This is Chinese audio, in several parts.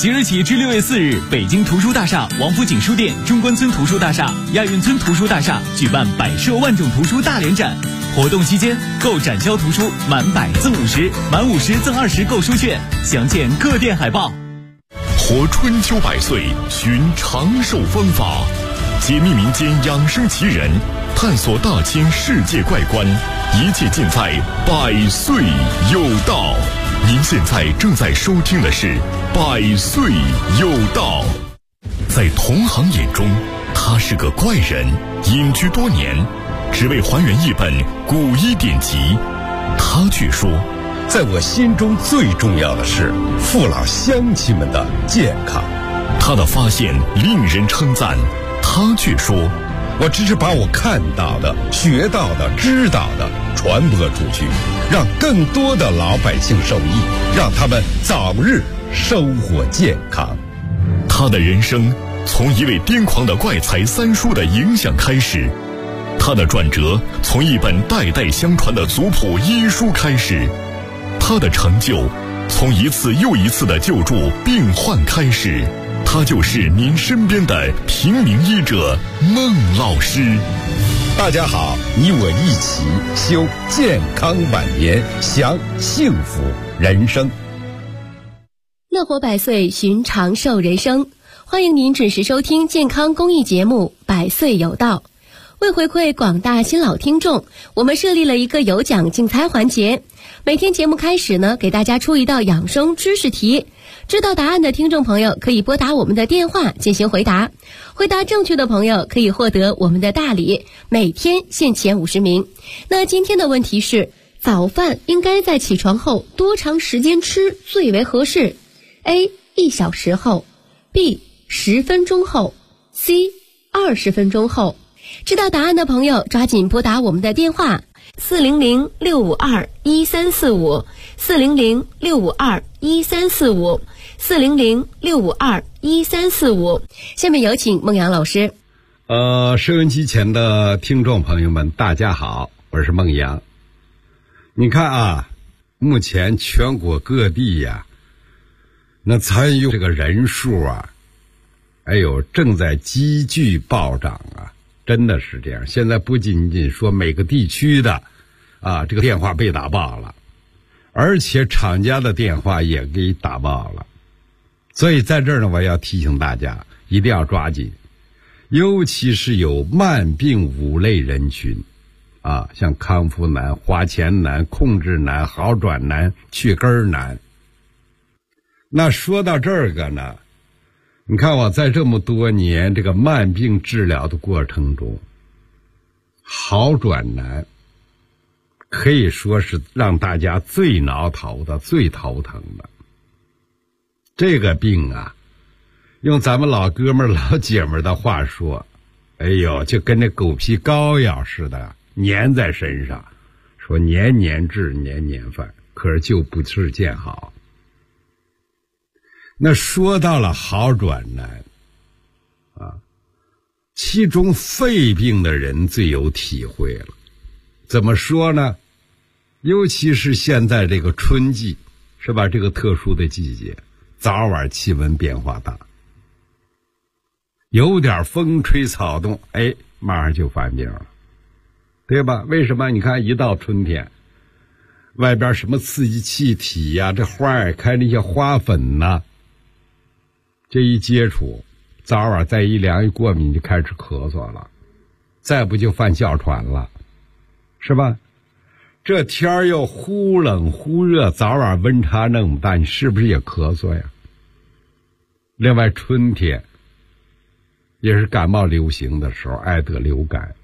即日起至6月4日，北京图书大厦、王府井书店、中关村图书大厦、亚运村图书大厦举办百设万种图书大联展。活动期间，购展销图书满100赠50，满50赠20购书券，详见各店海报。 活春秋百岁，寻长寿方法，解密民间养生奇人，探索大千世界怪观，一切尽在百岁有道。您现在正在收听的是百岁有道。在同行眼中，他是个怪人，隐居多年，只为还原一本古医典籍。他却说， 在我心中最重要的是父老乡亲们的健康。 他的发现令人称赞，他却说， 我只是把我看到的、学到的、知道的传播出去，让更多的老百姓受益，让他们早日收获健康。 他的人生从一位癫狂的怪才三叔的影响开始，他的转折从一本代代相传的族谱医书开始，他的成就从一次又一次的救助病患开始。他就是您身边的平民医者孟老师。 大家好，你我一起修健康晚年，享幸福人生。 乐活百岁，寻长寿人生。欢迎您准时收听健康公益节目《百岁有道》。为回馈广大新老听众，我们设立了一个有奖竞猜环节。每天节目开始呢，给大家出一道养生知识题。知道答案的听众朋友可以拨打我们的电话进行回答，回答正确的朋友可以获得我们的大礼，每天限前50名。那今天的问题是，早饭应该在起床后多长时间吃最为合适？ A. 1小时后， B. 10分钟后， C. 20分钟后。知道答案的朋友抓紧拨打我们的电话400-652-1345 400-652-1345 400-652-1345。下面有请孟阳老师。 收音机前的听众朋友们，大家好，我是孟阳。你看啊，目前全国各地呀，那参与这个人数啊，正在急剧暴涨啊，真的是这样。现在不仅仅说每个地区的这个电话被打爆了，而且厂家的电话也给打爆了。所以在这儿呢，我要提醒大家一定要抓紧，尤其是有慢病5类人群像康复难、花钱难、控制难、好转难、去根难。那说到这个呢，你看我在这么多年这个慢病治疗的过程中，好转难可以说是让大家最挠头的、最头疼的。这个病啊，用咱们老哥们老姐们的话说，就跟那狗皮膏药似的粘在身上，说年年治年年犯，可是就不是见好。那说到了好转难其中肺病的人最有体会了。怎么说呢？尤其是现在这个春季，是吧？这个特殊的季节，早晚气温变化大，有点风吹草动，马上就犯病了，对吧？为什么？你看一到春天，外边什么刺激气体呀，这花开那些花粉呐，这一接触，早晚再一凉一过敏就开始咳嗽了，再不就犯哮喘了，是吧？这天又忽冷忽热，早晚温差那么大，你是不是也咳嗽呀？另外春天也是感冒流行的时候，爱得流感。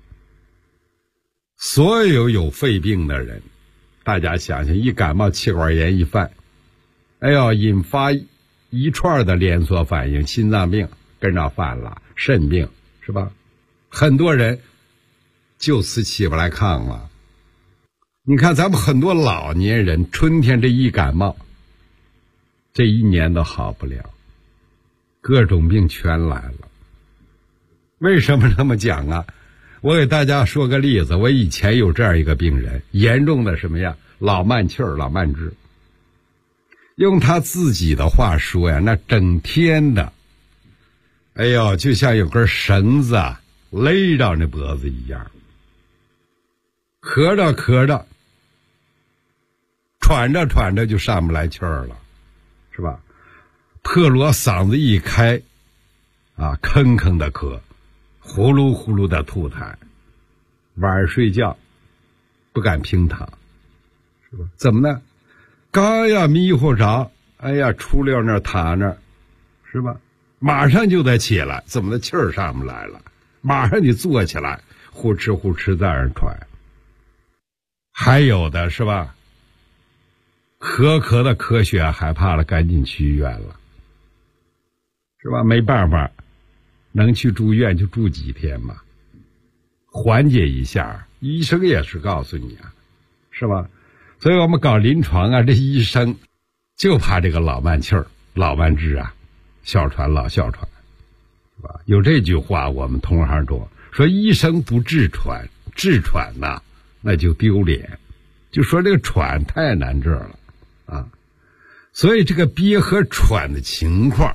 所有肺病的人，大家想想，一感冒气管炎一犯，引发一串的连锁反应，心脏病跟着犯了，肾病，是吧？很多人就此起不来炕了。你看咱们很多老年人，春天这一感冒，这一年都好不了，各种病全来了。为什么这么讲啊？我给大家说个例子，我以前有这样一个病人，严重的什么呀？老慢气儿、老慢支。 用他自己的话说呀，那整天的，哎呦，就像有根绳子啊勒着那脖子一样，咳着咳着，喘着喘着就上不来气儿了，是吧？特罗嗓子一开啊，吭吭的咳，呼噜呼噜的吐痰，晚上睡觉不敢平躺，是吧？怎么呢？刚要迷糊着，哎呀，出溜那儿躺那儿，是吧？马上就得起来，怎么的气儿上不来了？马上就坐起来，呼哧呼哧在那儿喘。还有的是吧？咳的咳血害怕了，赶紧去医院了，是吧？没办法，能去住院就住几天嘛，缓解一下。医生也是告诉你啊，是吧？所以我们搞临床啊，这医生就怕这个老慢气儿、老慢支啊，哮喘老哮喘，是吧？有这句话，我们同行说医生不治喘，治喘呐，那就丢脸。就说这个喘太难治了啊，所以这个憋和喘的情况，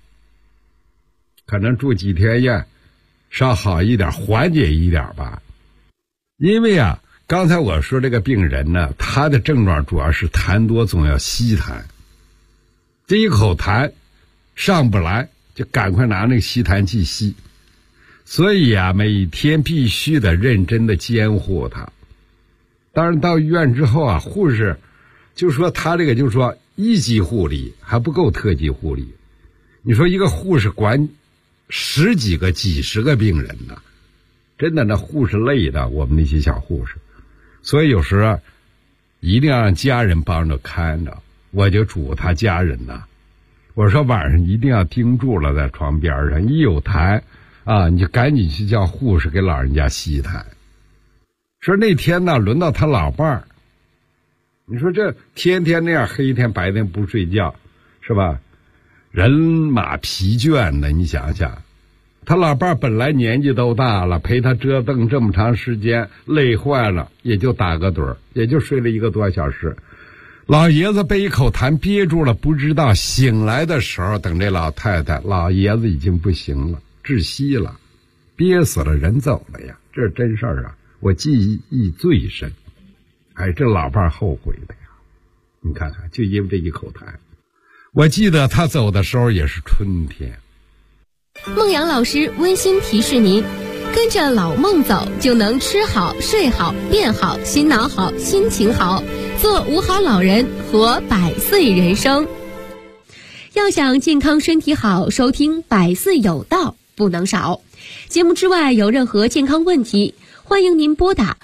可能住几天院稍好一点，缓解一点吧。因为啊，刚才我说这个病人呢，他的症状主要是痰多，总要吸痰。这一口痰上不来，就赶快拿那个吸痰器吸。所以啊，每天必须得认真的监护他。当然到医院之后啊，护士就说他这个就是说一级护理还不够特级护理。你说一个护士管十几个几十个病人呢，真的那护士累的，我们那些小护士。所以有时候一定要让家人帮着看着。我就嘱咐他家人呢，我说晚上一定要盯住了，在床边上一有痰啊，你就赶紧去叫护士给老人家吸痰。说那天呢，轮到他老伴儿，你说这天天那样黑天白天不睡觉，是吧？人马疲倦的，你想想，他老伴儿本来年纪都大了，陪他折腾这么长时间，累坏了，也就打个盹儿，也就睡了1个多小时。老爷子被一口痰憋住了，不知道醒来的时候，等这老太太，老爷子已经不行了，窒息了，憋死了，人走了呀，这是真事儿啊，我记忆最深。哎，这老伴儿后悔的呀，你看看，就因为这一口痰。我记得他走的时候也是春天。 孟阳老师温馨提示您，跟着老孟走，就能吃好、睡好、变好、心脑好、心情好，做5好老人，活100岁人生。要想健康身体好，收听百岁有道不能少。节目之外有任何健康问题，欢迎您拨打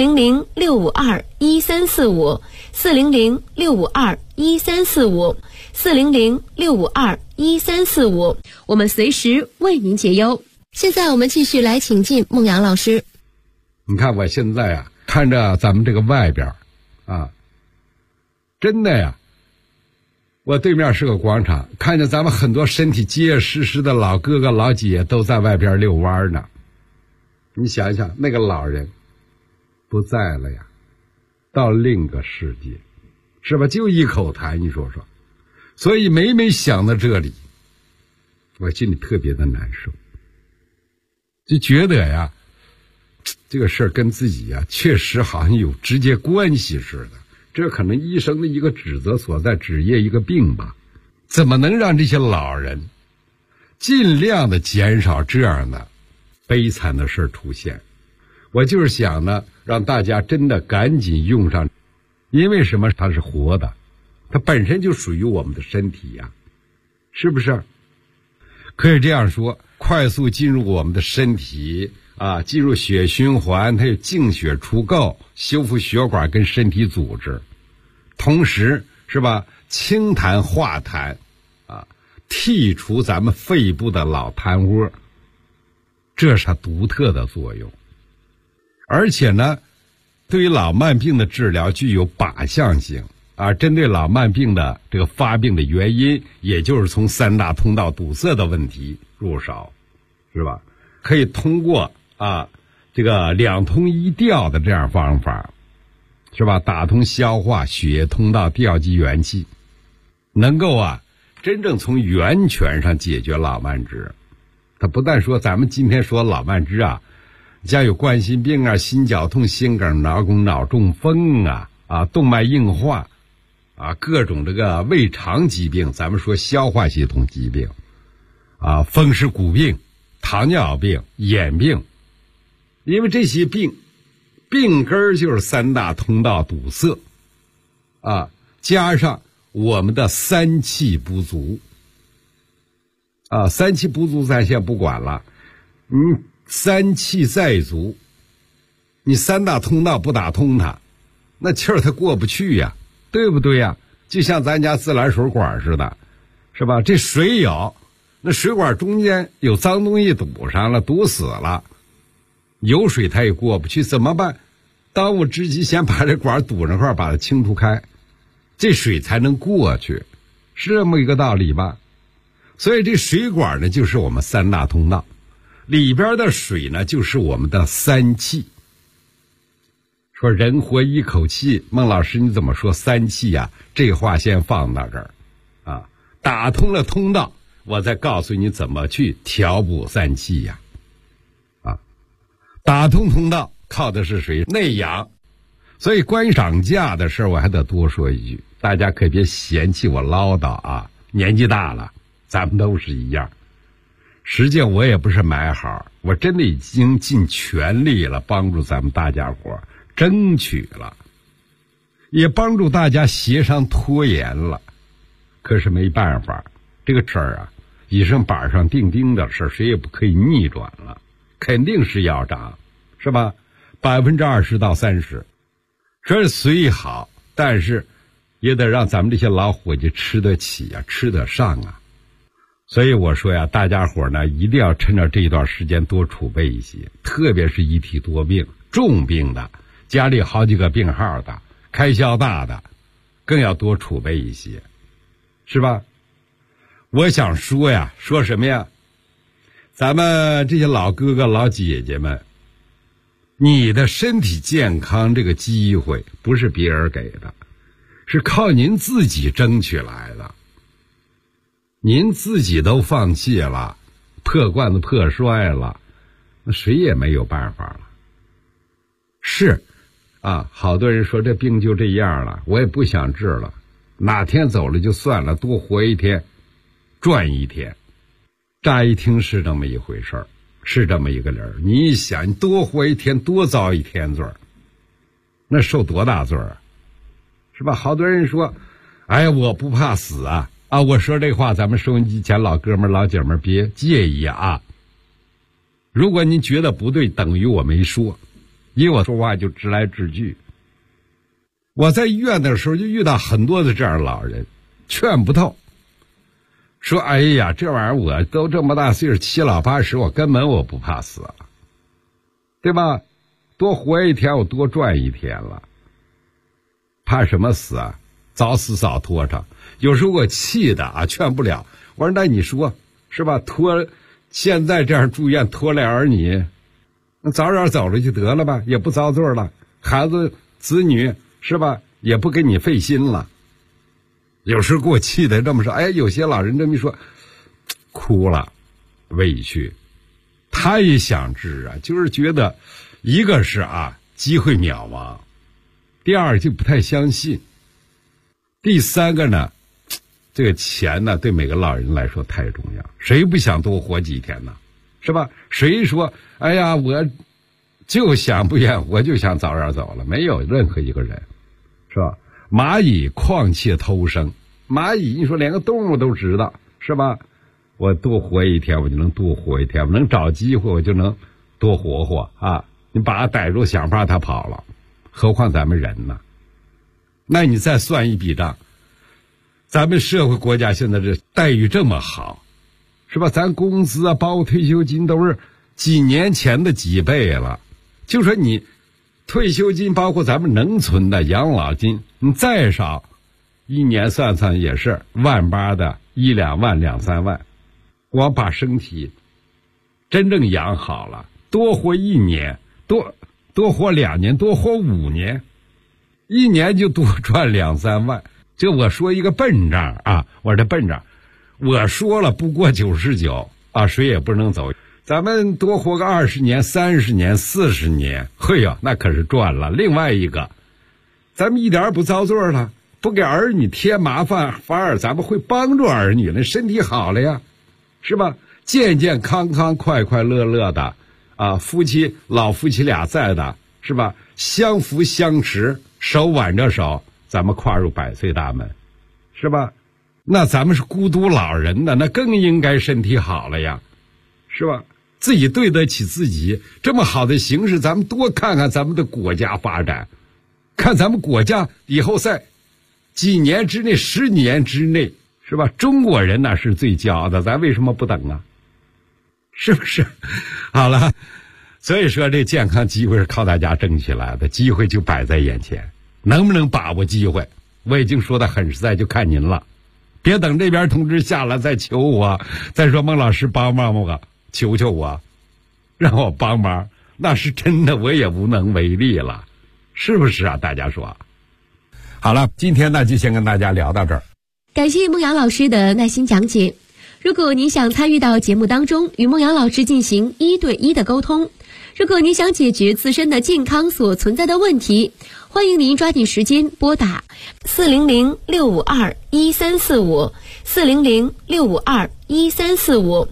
400-652-1345 400-652-1345 400-652-1345，我们随时为您解忧。现在我们继续来请进孟阳老师。 你看我现在啊，看着咱们这个外边啊，真的呀，我对面是个广场，看见咱们很多身体结结实实的老哥哥老姐都在外边遛弯呢。你想想，那个老人不在了呀，到另个世界，是吧？就一口痰，你说说。所以每每想到这里，我心里特别的难受，就觉得呀，这个事儿跟自己呀确实好像有直接关系似的。这可能医生的一个指责所在，指业一个病吧。怎么能让这些老人尽量的减少这样的悲惨的事出现？我就是想呢，让大家真的赶紧用上，因为什么？它是活的，它本身就属于我们的身体呀，是不是？可以这样说，快速进入我们的身体啊，进入血循环，它有净血除垢，修复血管跟身体组织，同时是吧，清痰化痰啊，剔除咱们肺部的老痰窝，这是它独特的作用。而且呢，对于老慢病的治疗具有靶向性啊，针对老慢病的这个发病的原因，也就是从3大通道堵塞的问题入手，是吧？可以通过这个2通1调的这样方法，是吧？打通消化、血液通道，调集元气， 能够真正从源泉上解决老慢支。他不但说咱们今天说老慢支像有冠心病心绞痛、心梗、脑梗、脑中风动脉硬化各种这个胃肠疾病，咱们说消化系统疾病风湿骨病、糖尿病、眼病。因为这些病根就是三大通道堵塞加上我们的三气不足三气不足咱先不管了，三气再足，你三大通道不打通它，那气儿它过不去呀，对不对呀？就像咱家自来水管似的，是吧？这水有，那水管中间有脏东西堵上了，堵死了，有水它也过不去，怎么办？当务之急先把这管堵上块，把它清除开，这水才能过去，是这么一个道理吧？所以这水管呢，就是我们三大通道，里边的水呢，就是我们的三气。说人活一口气，孟老师你怎么说三气这话先放到这儿打通了通道，我再告诉你怎么去调补三气打通通道靠的是谁？内养。所以关于涨价的事我还得多说一句，大家可别嫌弃我唠叨年纪大了咱们都是一样。实际上我也不是买好，我真的已经尽全力了，帮助咱们大家伙争取了，也帮助大家协商拖延了。可是没办法，这个事儿已是板上钉钉的事，谁也不可以逆转了，肯定是要涨，是吧？20%到30%，这虽好，但是也得让咱们这些老伙计吃得起吃得上所以我说大家伙呢一定要趁着这一段时间多储备一些，特别是一体多病、重病的，家里好几个病号的，开销大的，更要多储备一些，是吧？我想说说什么呀？咱们这些老哥哥老姐姐们，你的身体健康这个机会不是别人给的，是靠您自己争取来的。您自己都放弃了，破罐子破摔了，那谁也没有办法了。是好多人说这病就这样了，我也不想治了，哪天走了就算了，多活一天赚一天。乍一听是这么一回事儿，是这么一个理儿。你一想，你多活一天多遭一天罪，那受多大罪是吧？好多人说我不怕死我说这话咱们收音机前老哥们老姐们别介意如果您觉得不对，等于我没说，因为我说话就直来直去。我在医院的时候就遇到很多的这样的老人，劝不透，说这玩意儿我都这么大岁数，7老80，我根本我不怕死对吧？多活一天我多赚一天了，怕什么死早死早拖长。有时候我气的劝不了，我说那你说是吧？现在这样住院拖累儿女，那早点走了就得了吧，也不遭罪了，孩子子女是吧也不给你费心了。有时候给我气的这么说，有些老人这么一说哭了，委屈。他也想治就是觉得一个是机会渺茫，第二就不太相信，第三个呢这个钱呢对每个老人来说太重要，谁不想多活几天呢？是吧？谁说我就想不愿我就想早点走了？没有任何一个人，是吧？蚂蚁况且偷生，蚂蚁你说连个动物都知道，是吧？我多活一天我就能多活一天，我能找机会我就能多活活你把它逮住想法它跑了，何况咱们人呢？那你再算一笔账，咱们社会国家现在这待遇这么好，是吧？咱工资包括退休金都是几年前的几倍了，就说你退休金包括咱们能存的养老金，你再少一年算算也是18000的1、2万2、3万，我把身体真正养好了，多活1年，多活2年，多活5年，1年就多赚2、3万， 这我说一个笨账啊，我这笨账，我说了不过99啊，谁也不能走。咱们多活个20年、30年、40年，嘿呀，那可是赚了。另外一个，咱们一点不遭罪了，不给儿女添麻烦，反而咱们会帮助儿女，那身体好了呀，是吧？健健康康、快快乐乐的啊，老夫妻俩在的，是吧？相扶相持，手挽着手，咱们跨入100岁大门，是吧？那咱们是孤独老人的，那更应该身体好了呀，是吧？自己对得起自己，这么好的形势，咱们多看看咱们的国家发展，看咱们国家以后在几年之内、10年之内，是吧？中国人那是最骄傲的，咱为什么不等啊？是不是？好了，所以说这健康机会是靠大家争取来的，机会就摆在眼前，能不能把握机会？我已经说的很实在，就看您了。别等这边通知下来再求我，再说孟老师帮帮我，求求我，让我帮忙，那是真的我也无能为力了，是不是啊？大家说。好了，今天呢就先跟大家聊到这儿。 感谢孟阳老师的耐心讲解。如果您想参与到节目当中，与孟阳老师进行1对1的沟通，如果您想解决自身的健康所存在的问题，欢迎您抓紧时间拨打400-652-1345 400-652-1345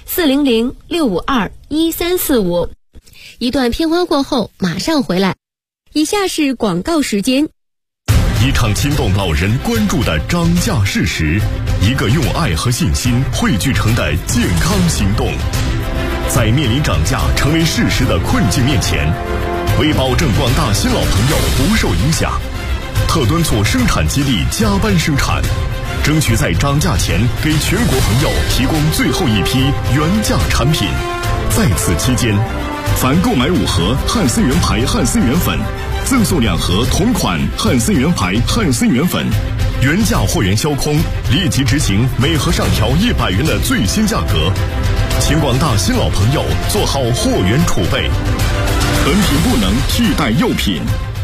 400-652-1345。一段片花过后马上回来。以下是广告时间。 一场牵动老人关注的涨价事实，一个用爱和信心汇聚成的健康行动。在面临涨价成为事实的困境面前，为保证广大新老朋友不受影响，特敦促生产基地加班生产，争取在涨价前给全国朋友提供最后一批原价产品。在此期间，凡购买5盒汉森源牌汉森源粉，赠送2盒同款汉森源牌汉森源粉，原价货源销空，立即执行每盒上调100元的最新价格。请广大新老朋友做好货源储备，本品不能替代幼品。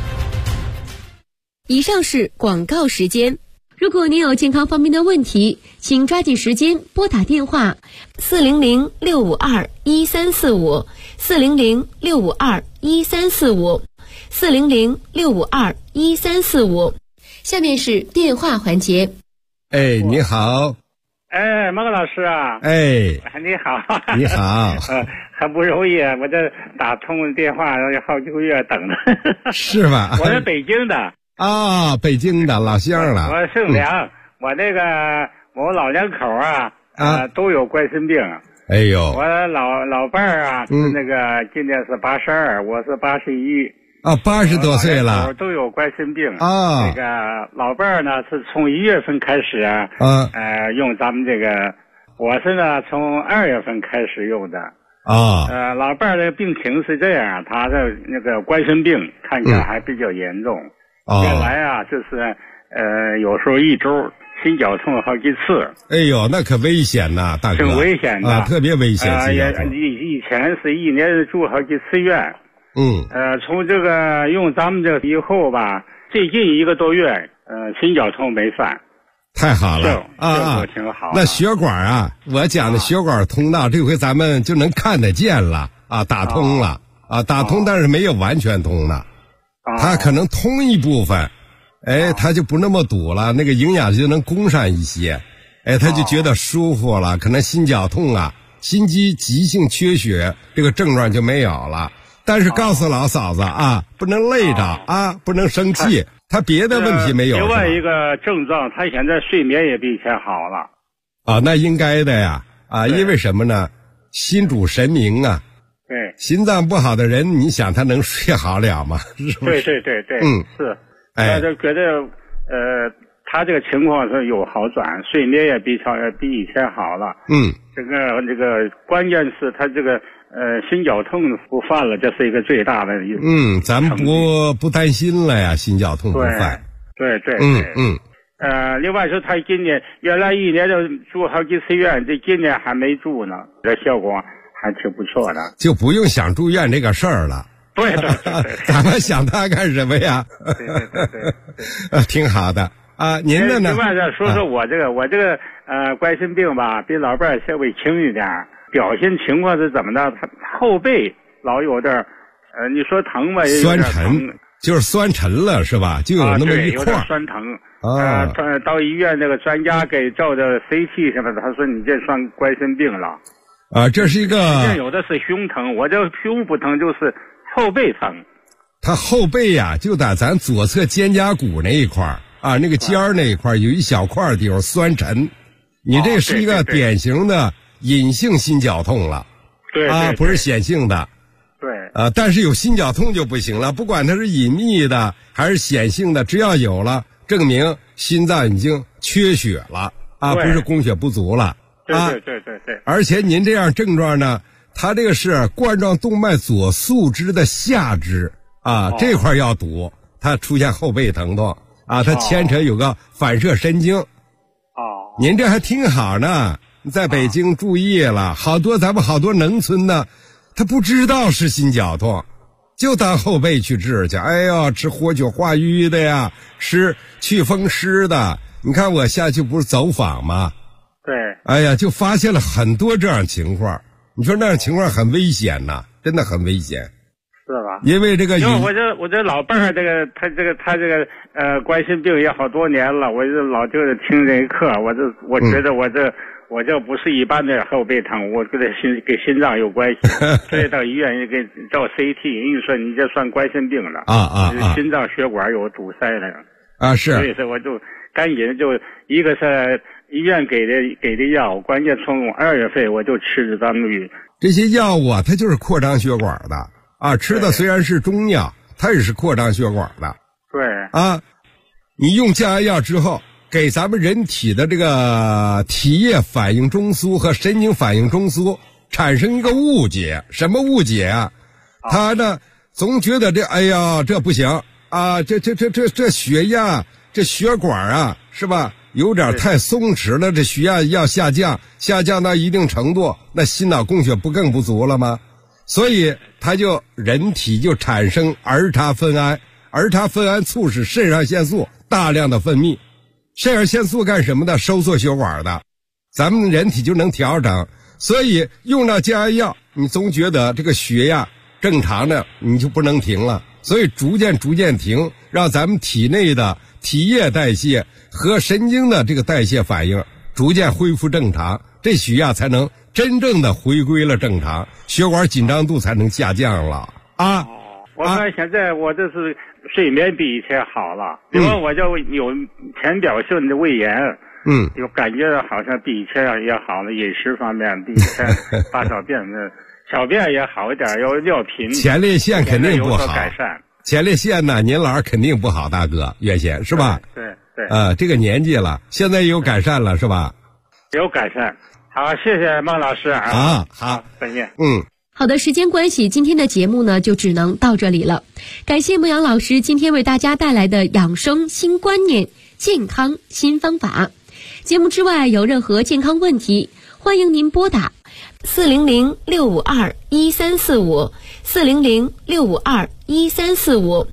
以上是广告时间。如果您有健康方面的问题，请抓紧时间拨打电话400-652-1345 400-652-1345 400-652-1345。下面是电话环节。 哎，你好。 哎，孟老师啊。 哎， 你好。 你好。 很不容易，我这打通电话要好几个月等着。 是吧？ 我是北京的。 啊，北京的老乡了。 我姓梁，我那个我老两口都有冠心病。 哎呦， 我老伴儿啊，是那个今年是82，我是81。 啊，80多岁了， 都有冠心病啊。 这个老伴儿呢是从1月份开始用咱们这个，我是呢从2月份开始用的啊。 老伴儿的病情是这样，他的那个冠心病看起来还比较严重。原来啊，就是有时候1周心绞痛好几次。哎呦，那可危险呐，大哥。 挺危险的特别危险。 以前是1年住好几次院。从这个用咱们这个以后吧，最近1个多月，心绞痛没犯。 太好了啊！挺好。 那血管啊，我讲的血管通道，这回咱们就能看得见了啊，打通了打通，但是没有完全通了。它可能通一部分，它就不那么堵了，那个营养就能供上一些，他就觉得舒服了，可能心绞痛啊、心肌急性缺血这个症状就没有了。但是告诉老嫂子啊，不能累着不能生气，他别的问题没有。 另外一个症状，他现在睡眠也比以前好了。 那应该的呀因为什么呢？心主神明啊。 对， 心脏不好的人，你想他能睡好了吗？是不是？ 对，是。我就觉得他这个情况是有好转，睡眠也比以前好了。这个关键是他这个心绞痛不犯了，这是一个最大的一个。 咱们不担心了呀，心绞痛不犯。 对。另外说他今年原来1年就住好几次院，这今年还没住呢，这效果还挺不错的， 就不用想住院这个事儿了。 对， 咱们想他干什么呀？ 对， 挺好的。 啊，您的呢？ 另外再说说我这个冠心病吧，比老伴稍微轻一点，表现情况是怎么的？他后背老有点你说疼吧，也有点酸沉，就是酸沉了是吧？就有那么一块， 有点酸疼。到医院那个专家给照的 CT 什么的，他说你这算冠心病了。 这是一个。 有的是胸疼，我这胸不疼，就是后背疼。 他后背呀，就在咱左侧肩胛骨那一块啊，那个尖儿那一块有一小块地方酸沉。你这是一个典型的隐性心绞痛了。 对不是显性的。 对。 但是有心绞痛就不行了，不管它是隐秘的还是显性的，只要有了，证明心脏已经缺血了不是供血不足了。 对。 而且您这样症状呢，它这个是冠状动脉左宿支的下支这块要堵，它出现后背疼痛它牵扯有个反射神经。您这还挺好呢，在北京注意了，咱们好多农村呢，他不知道是心绞痛，就当后背去治去。哎呦，吃活血化瘀的呀，吃祛风湿的。你看我下去不是走访吗？ 对。 哎呀，就发现了很多这样情况。你说那样情况很危险呐，真的很危险。 是吧？ 因为我这老伴儿他这个冠心病也好多年了，我就老就是听这一课，我觉得我这不是一般的后背疼，我跟心脏有关系，所以到医院也给照 CT， 人家说你这算冠心病了心脏血管有堵塞了是， 所以说我就赶紧就一个是医院给的药，关键从2月份我就吃着咱们这些药物它就是扩张血管的吃的虽然是中药，它也是扩张血管的。 对你用降压药之后，给咱们人体的这个体液反应中枢和神经反应中枢产生一个误解。什么误解啊？他呢总觉得这不行这血压这血管是吧，有点太松弛了，这血压要下降到一定程度，那心脑供血不更不足了吗？所以人体就产生儿茶酚胺，儿茶酚胺促使肾上腺素大量的分泌。肾上腺素干什么的？收缩血管的，咱们人体就能调整。所以用到降压药，你总觉得这个血压正常的，你就不能停了，所以逐渐停，让咱们体内的体液代谢和神经的这个代谢反应逐渐恢复正常，这血压才能真正的回归了正常，血管紧张度才能下降了我看现在我这是睡眠比以前好了，因为我就有浅表性的胃炎，有感觉好像比以前也好了，饮食方面比以前大小便也好一点，有尿频， 前列腺肯定不好， 改善。 前列腺呢，您老肯定不好，大哥，原先是吧？ 对。 这个年纪了，现在有改善了是吧？ 有改善。好，谢谢孟老师好， 再见。 好的，时间关系，今天的节目呢就只能到这里了。感谢牧羊老师今天为大家带来的养生新观念、健康新方法。节目之外有任何健康问题，欢迎您拨打400-652-1345 400-652-1345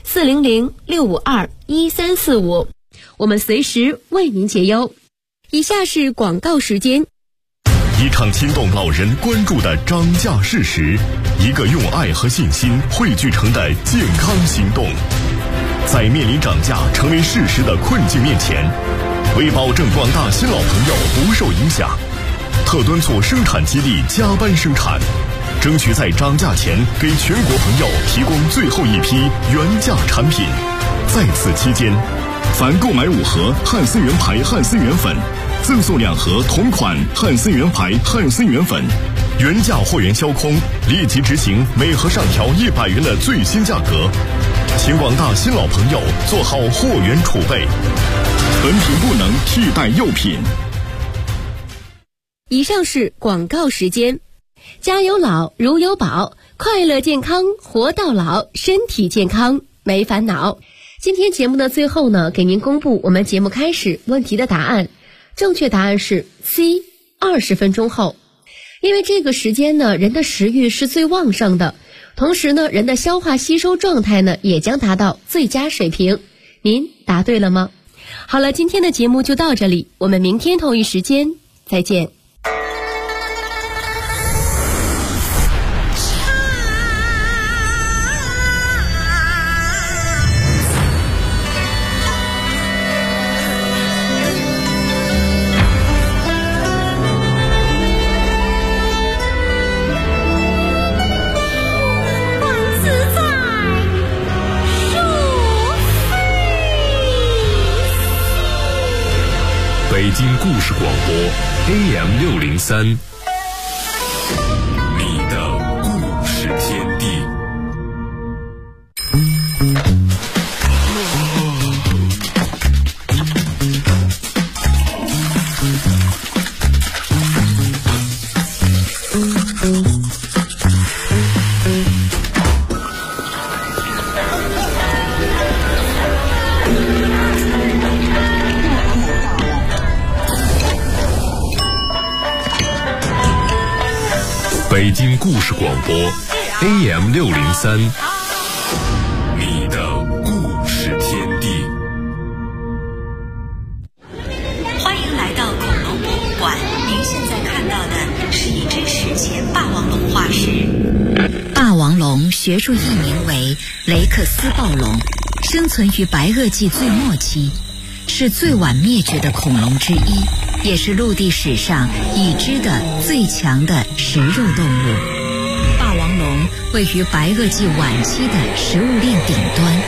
400-652-1345，我们随时为您解忧。以下是广告时间。 一场惊动老人关注的涨价事实，一个用爱和信心汇聚成的健康行动。在面临涨价成为事实的困境面前，为保证广大新老朋友不受影响，特敦促生产基地加班生产，争取在涨价前给全国朋友提供最后一批原价产品。在此期间，凡购买5盒汉森源牌汉森源粉，赠送2盒同款汉森源牌汉森源粉，原价货源销空，立即执行每盒上调100元的最新价格。请广大新老朋友做好货源储备，本品不能替代幼品。 以上是广告时间。家有老如有宝，快乐健康活到老，身体健康没烦恼。今天节目的最后呢，给您公布我们节目开始问题的答案。正确答案是 C， 20分钟后。因为这个时间呢，人的食欲是最旺盛的，同时呢，人的消化吸收状态呢，也将达到最佳水平。您答对了吗？ 好了，今天的节目就到这里，我们明天同一时间再见。 北京故事广播 AM603， 你的故事天地。北京故事广播 AM603， 你的故事天地。 欢迎来到恐龙博物馆，您现在看到的是一只史前霸王龙化石。霸王龙学术译名为雷克斯暴龙，生存于白垩纪最末期，是最晚灭绝的恐龙之一，也是陆地史上已知的最强的食肉动物。霸王龙位于白垩纪晚期的食物链顶端。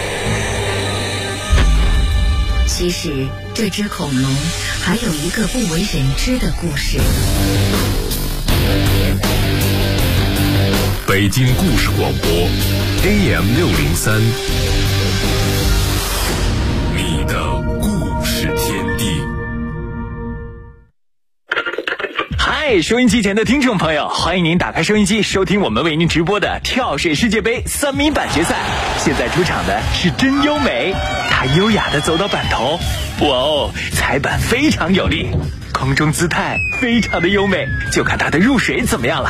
其实这只恐龙还有一个不为人知的故事。 北京故事广播 AM603， 你的故事天地。 嗨，收音机前的听众朋友，欢迎您打开收音机，收听我们为您直播的跳水世界杯3米板决赛。现在出场的是真优美，她优雅地走到板头，哇哦，踩板非常有力，空中姿态非常的优美，就看她的入水怎么样了。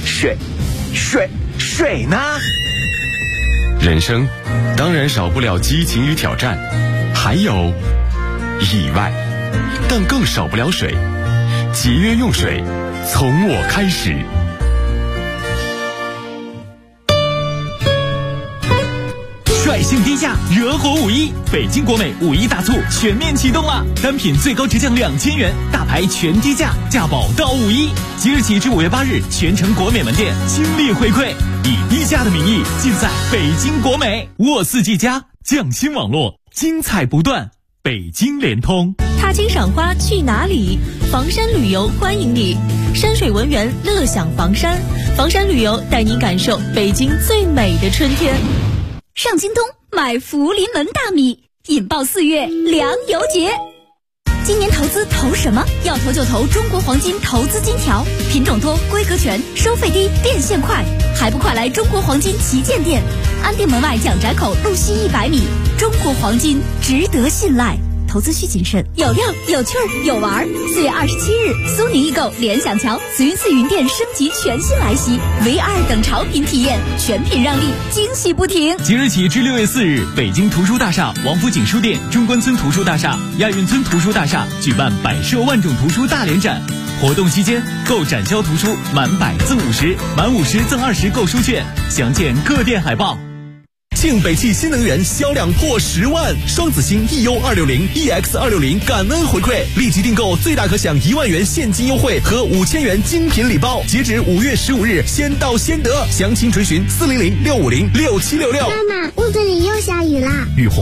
水呢？ 人生当然少不了激情与挑战，还有意外，但更少不了水。节约用水，从我开始。 率性低价，惹火5·1，北京国美5·1大促全面启动了，单品最高直降2000元，大牌全低价，价保到5·1。即日起至5月8日，全城国美门店倾力回馈，以低价的名义尽在北京国美。沃4季家，匠心网络，精彩不断。北京联通， 踏青赏花去哪里？房山旅游欢迎你，山水文园乐享房山，房山旅游带你感受北京最美的春天。 上京东买福临门大米，引爆4月粮油节。今年投资投什么？要投就投中国黄金投资金条，品种多，规格全，收费低，变现快，还不快来中国黄金旗舰店，安定门外蒋宅口路西100米。中国黄金值得信赖，投资需谨慎。有料有趣有玩。4月27日，苏宁易购联想桥慈云寺云店升级全新来袭 ，VR 等潮品体验，全品让利，惊喜不停。 即日起至6月4日，北京图书大厦王府井书店、中关村图书大厦、亚运村图书大厦举办百设万种图书大联展。活动期间，购展销图书满100赠50，满50赠20购书券，详见各店海报。 庆北汽新能源销量破10万，双子星 EU260、EX260 感恩回馈，立即订购最大可享1万元现金优惠和5000元精品礼包，截止5月15日，先到先得。详情垂询400-650-6766。 妈妈，屋子里又下雨啦。 雨虹